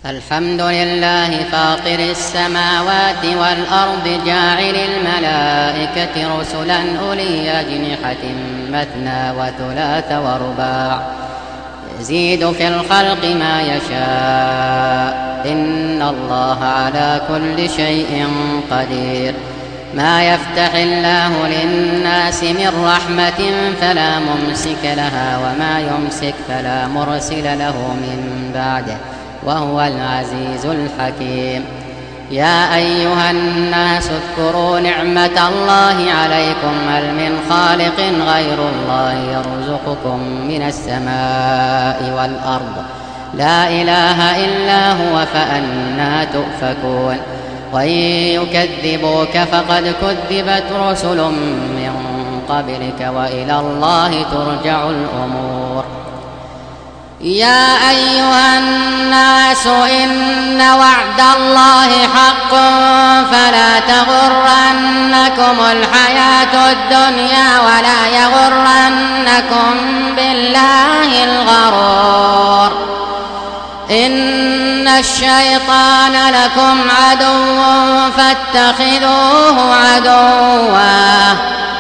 الحمد لله فاطر السماوات والأرض جاعل الملائكة رسلا أولي أجنحة مثنى وثلاث ورباع يزيد في الخلق ما يشاء إن الله على كل شيء قدير. ما يفتح الله للناس من رحمة فلا ممسك لها وما يمسك فلا مرسل له من بعده وهو العزيز الحكيم. يا أيها الناس اذكروا نعمة الله عليكم هل من خالق غير الله يرزقكم من السماء والأرض لا إله إلا هو فأنى تؤفكون. وإن يكذبوك فقد كذبت رسل من قبلك وإلى الله ترجع الأمور. يا أيها الناس إن وعد الله حق فلا تغرنكم الحياة الدنيا ولا يغرنكم بالله الغرور. إن الشيطان لكم عدو فاتخذوه عدوا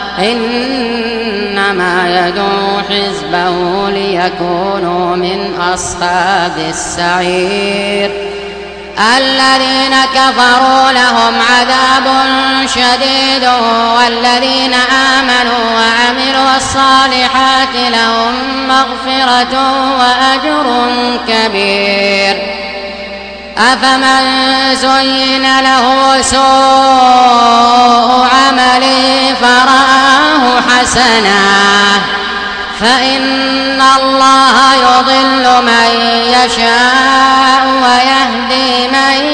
إنما يدعو حزبه ليكونوا من أصحاب السعير. الذين كفروا لهم عذاب شديد والذين آمنوا وعملوا الصالحات لهم مغفرة وأجر كبير. أفمن زين له سوء عمله فرآه حسنا فإن الله يضل من يشاء ويهدي من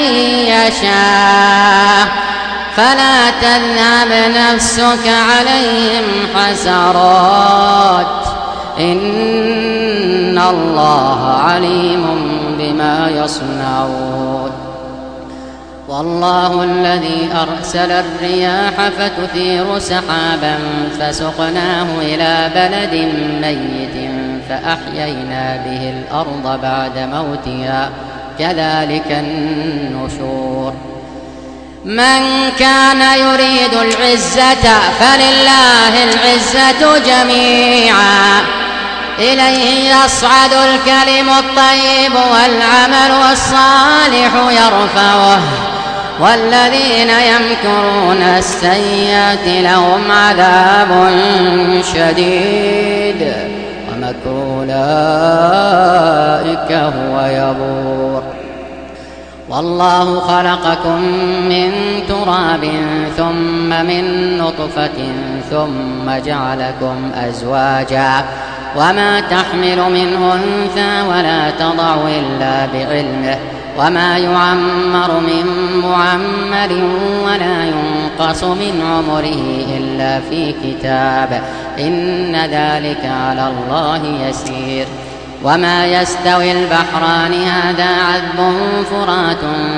يشاء فلا تذهب نفسك عليهم حسرات إن الله عليم بما يصنعون. والله الذي أرسل الرياح فتثير سحابا فسقناه إلى بلد ميت فأحيينا به الأرض بعد موتها كذلك النشور. من كان يريد العزة فلله العزة جميعا إليه يصعد الكلم الطيب والعمل الصالح يرفعه والذين يمكرون السيئات لهم عذاب شديد ومكر أولئك هو يبور. والله خلقكم من تراب ثم من نطفة ثم جعلكم أزواجا وما تحمل من أنثى ولا تضع إلا بعلمه وما يعمر من معمر ولا ينقص من عمره إلا في كتاب إن ذلك على الله يسير. وما يستوي البحران هذا عذب فرات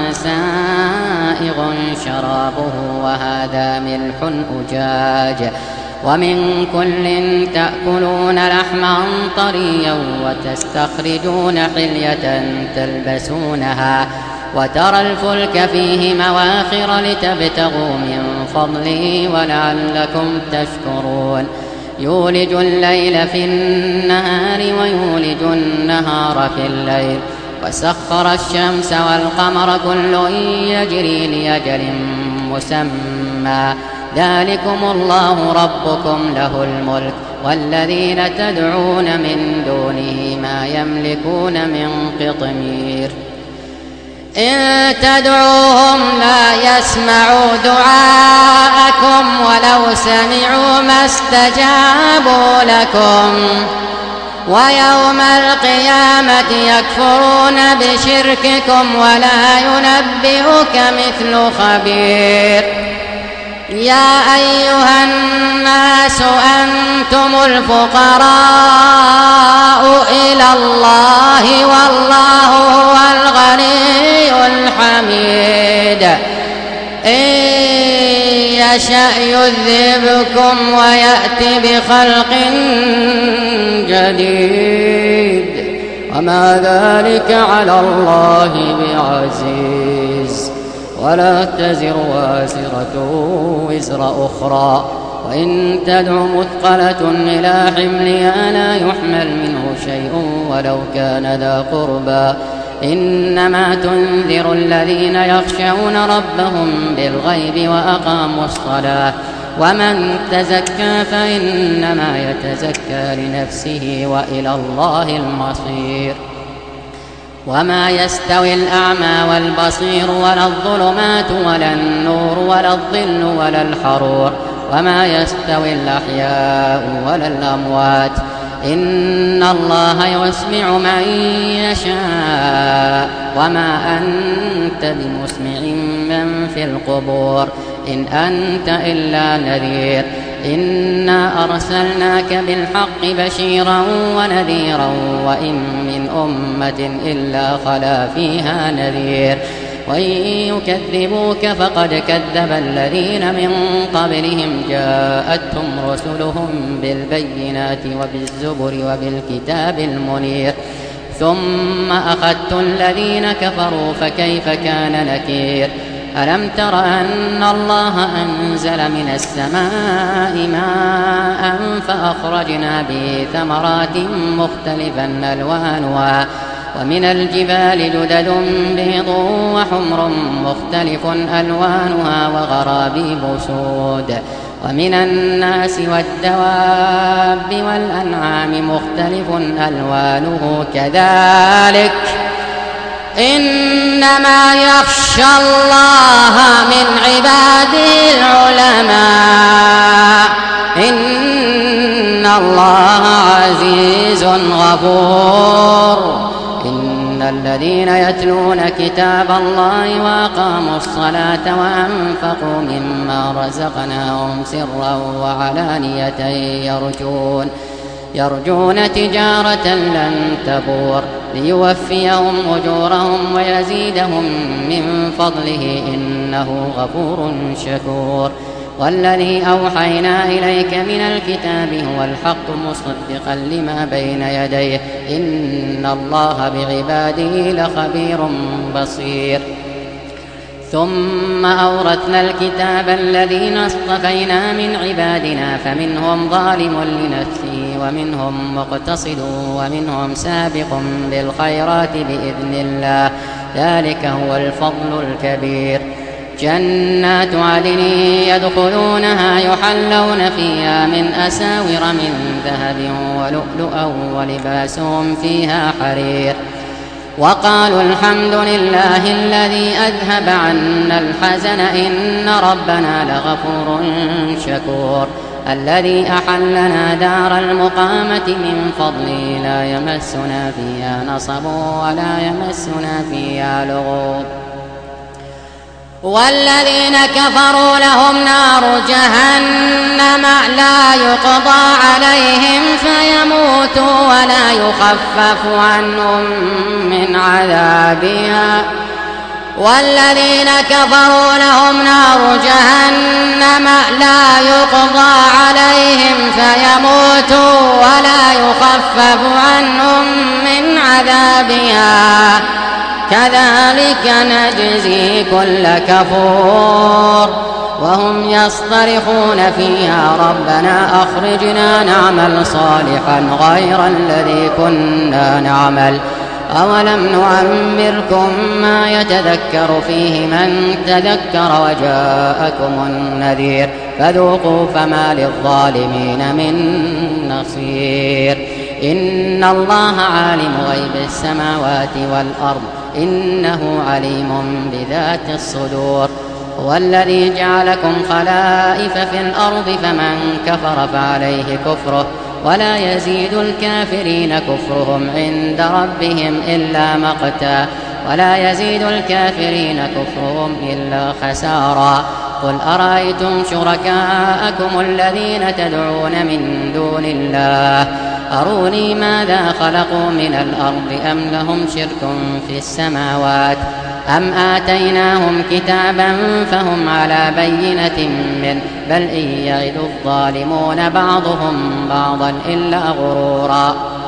سائغ شرابه وهذا ملح أجاج ومن كل تأكلون لحما طريا وتستخرجون حلية تلبسونها وترى الفلك فيه مواخر لتبتغوا من فضله ولعلكم تشكرون. يولج الليل في النهار ويولج النهار في الليل وسخر الشمس والقمر كل يجري لأجل مسمى ذلكم الله ربكم له الملك والذين تدعون من دونه ما يملكون من قطمير. إن تدعوهم لا يسمعوا دعاءكم ولو سمعوا ما استجابوا لكم ويوم القيامة يكفرون بشرككم ولا ينبئك مثل خبير. يا أيها الناس أنتم الفقراء إلى الله والله هو الغني الحميد. إن يشأ يذهبكم ويأتي بخلق جديد وما ذلك على الله بعزيز. ولا تزر وازرة وزر أخرى، وإن تدع مثقلة إلى حملها لا يحمل منه شيء ولو كان ذا قربى، إنما تنذر الذين يخشون ربهم بالغيب وأقاموا الصلاة، ومن تزكى فإنما يتزكى لنفسه وإلى الله المصير. وما يستوي الأعمى والبصير ولا الظلمات ولا النور ولا الظل ولا الحرور، وما يستوي الأحياء ولا الأموات، إن الله يسمع من يشاء، وما أنت بمسمع من في القبور، إن أنت إلا نذير. إنا أرسلناك بالحق بشيرا ونذيرا، وإن من أمة إلا خلا فيها نذير، وإن يكذبوك فقد كذب الذين من قبلهم جاءتهم رسلهم بالبينات وبالزبر وبالكتاب المنير، ثم أخذت الذين كفروا فكيف كان نكير. ألم تر أن الله أنزل من السماء ماء فأخرجنا به ثمرات مختلفا ألوانها، ومن الجبال جدد بيض وحمر مختلف ألوانها وغرابيب سود، ومن الناس والدواب والأنعام مختلف ألوانه كذلك، إنما يخشى الله من عباده العلماء، إن الله عزيز غفور. إن الذين يتلون كتاب الله وأقاموا الصلاة وأنفقوا مما رزقناهم سرا وعلانية يرجون تجارة لن تبور، ليوفيهم أجورهم ويزيدهم من فضله إنه غفور شكور. والذي أوحينا إليك من الكتاب هو الحق مصدقا لما بين يديه، إن الله بعباده لخبير بصير. ثم أورثنا الكتاب الذين اصطفينا من عبادنا، فمنهم ظالم لنفسه ومنهم مقتصد ومنهم سابق بالخيرات بإذن الله، ذلك هو الفضل الكبير. جنات عدن يدخلونها يحلون فيها من أساور من ذهب ولؤلؤا ولباسهم فيها حرير. وقالوا الحمد لله الذي أذهب عنا الحزن إن ربنا لغفور شكور، الذي أحلنا دار المقامة من فضله لا يمسنا فيها نصب ولا يمسنا فيها لغوب. والذين كفروا لهم نار جهنم لا يقضى عليهم فيموتوا ولا يخفف عنهم من عذابها. والذين كفروا لهم نار جهنم لا يقضى عليهم فيموتوا ولا يخفف عنهم من عذابها، كذلك نجزي كل كفور. وهم يصطرخون فيها ربنا أخرجنا نعمل صالحا غير الذي كنا نعمل، أولم نعمركم ما يتذكر فيه من تذكر وجاءكم النذير، فذوقوا فما للظالمين من نصير. إن الله عالم غيب السماوات والأرض إنه عليم بذات الصدور. هو الذي جعلكم خلائف في الأرض فمن كفر فعليه كفره ولا يزيد الكافرين كفرهم عند ربهم إلا مقتا ولا يزيد الكافرين كفرهم إلا خسارا. قل أرأيتم شركاءكم الذين تدعون من دون الله أروني ماذا خلقوا من الأرض أم لهم شرك في السماوات أم آتيناهم كتابا فهم على بينة منه بل إن يعد الظالمون بعضهم بعضا إلا غرورا.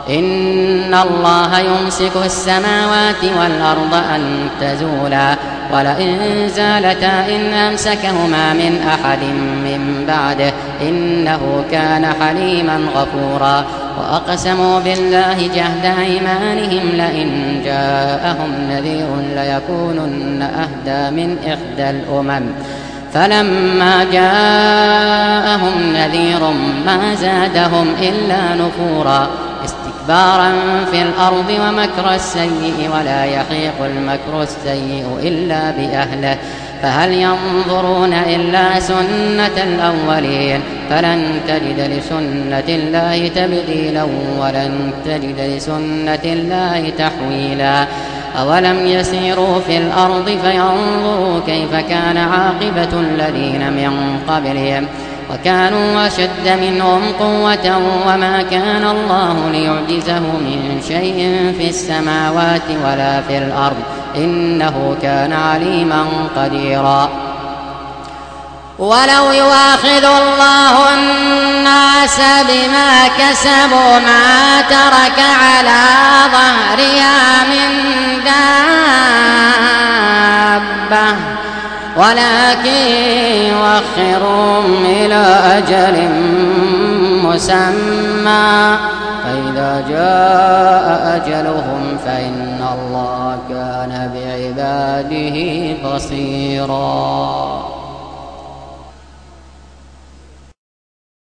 إن الله يمسك السماوات والأرض أن تزولا ولئن زالتا إن أمسكهما من أحد من بعده إنه كان حليما غفورا وأقسموا بالله جهد أيمانهم لئن جاءهم نذير ليكونن أهدى من إحدى الأمم فلما جاءهم نذير ما زادهم إلا نفورا استكبارا في الأرض ومكر السيء ولا يحيق المكر السيء إلا بأهله فهل ينظرون إلا سنة الأولين فلن تجد لسنة الله تبديلا ولن تجد لسنة الله تحويلا أولم يسيروا في الأرض فينظروا كيف كان عاقبة الذين من قبلهم وكانوا أشد منهم قوة وما كان الله ليعجزه من شيء في السماوات ولا في الأرض إنه كان عليما قديرا ولو يؤاخذ الله الناس بما كسبوا ما ترك على ظهرها من دابة ولكن يؤخرهم إلى أجل مسمى فإذا جاء أجلهم فإن الله كان بعباده بصيرا.